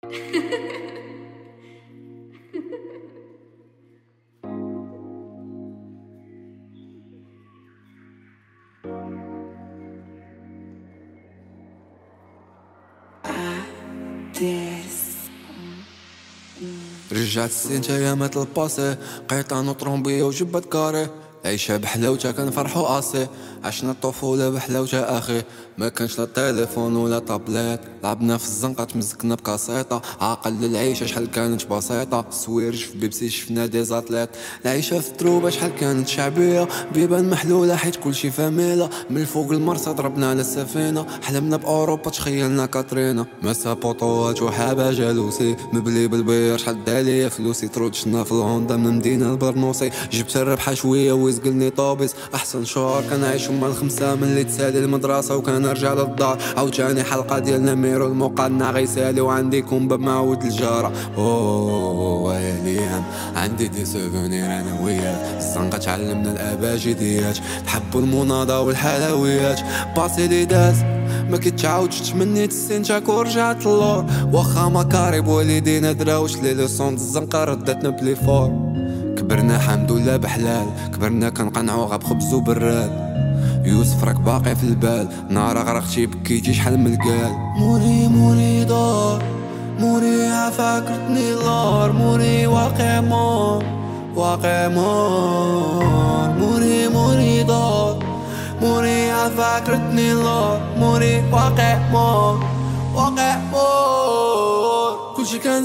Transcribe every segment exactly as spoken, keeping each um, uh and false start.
رجعت السين ايامات الباسي، قيطان وطرومبيه وجبات كاري، عيشها بحلاوتها كنفرحو قاسي، عشنا الطفولة بحلاوتها اخي. ما كانش لا تليفون ولا طابلات، لعبنا في الزنقة تمزكنا بكاسيطة، عاقل للعيشة شحال كانت بسيطة، سويرج في بيبسي شفنا دي زاتليت، العيشة في التروبة شحال كانت شعبية، بيبان محلولة حيت كلشي فاميلة، من الفوق المرسى ضربنا على السفينة، حلمنا بأوروبا تخيلنا كاترينا، مسا بوطوات وحابة جالوسي، مبلي بالبير شحال داليا فلوسي، تروتشنا في الهوندا من مدينة البرنوسي، جبت الربحة شوية ويزقلني طوبيس، احسن شهور كنعيشو مع الخمسة ملي تسالي المدرسة وكنرجع للدار، عاوتاني حلقة ديال نميرو المقنع غيسالي وعندي كومبا معود الجارة. اوه يا ليام عندي دي سوفونير انا وياك، الزنقة تعلمنا الاباجديات، تحبوا المناضة والحلويات، باسي لي داز ما كيتعاودش، تمنيت السنتاك ورجعت اللور، واخا مكارب والدينا دراوش لي ليسون الزنقة ردتنا بلي فور، كبرنا حمد لله بحلال، كبرنا كنقنعو غا بخبز وبراد، يوسف راك باقي في البال، نهار غرقتي بكيتي شحال من القال، موري موري دار موري عفاكرتني لار، موري واقع مور واقع مور، موري موري دار موري عفاكرتني لار، موري واقع مور واقع مور، كلشي كان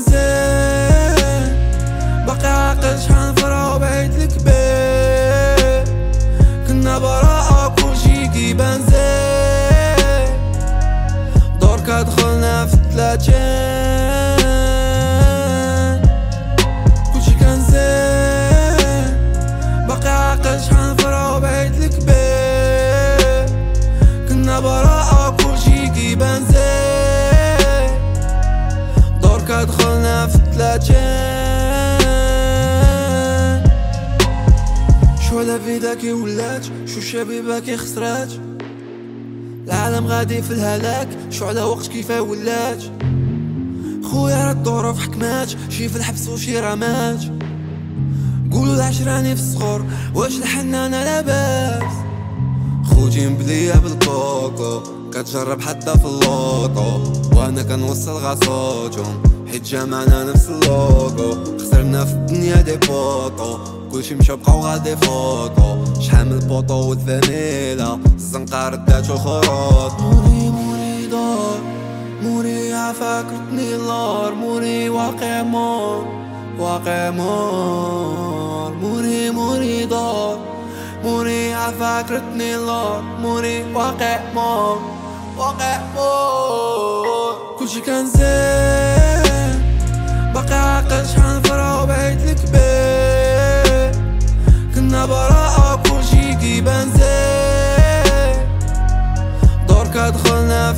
زين باقي عاقل شحال نفرحو بعيد الكبير، كنا براءة كلشي كيبان زين، دوركا دخلنا في الثلاثين، كلشي كان زين باقي عاقل شحال نفرحو بعيد الكبير، كنا براءة كلشي كيبان زين، دوركا دخلنا في الثلاثين، شو لا فيدا كي ولات، شو شبيبة كي خسرات، العالم غادي في الهلاك، شو على وقت كيفاه ولات، خويا راه الظروف حكمات، شي في الحبس وشي رمات، قولوا العشراني في الصخور واش الحنانة لاباس، خوتي مبلية بالكوكو كتجرب حتى في اللوطو، وانا كنوصل غا صوتهم حيت جمعنا نفس اللوغو، خسرنا في الدنيا دي بوطو، كلشي مشى بقاو غادي فوطو، شحال من بوطو والفاميلا الزنقة رداتو خروط، موري موري دار موري عفاكرتني لار، موري واقع مور واقع مور، موري موري دار موري عفاكرتني لار، موري واقع مور واقع مور، كلشي كان زين باقي عاقل شحال نفرحو بعيد الكبير، كنا براءة كلشي كيبان زين، دوركا دخلنا في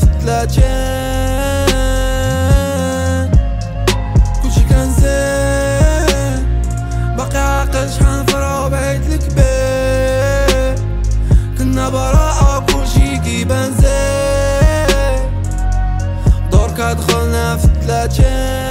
الثلاثين، كلشي كان زين باقي عاقل شحال نفرحو بعيد الكبير، كنا براءة كلشي كيبان زين، دوركا دخلنا في الثلاثين.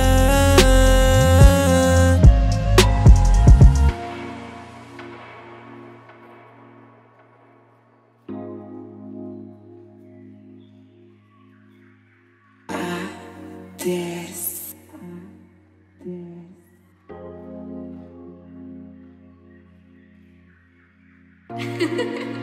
This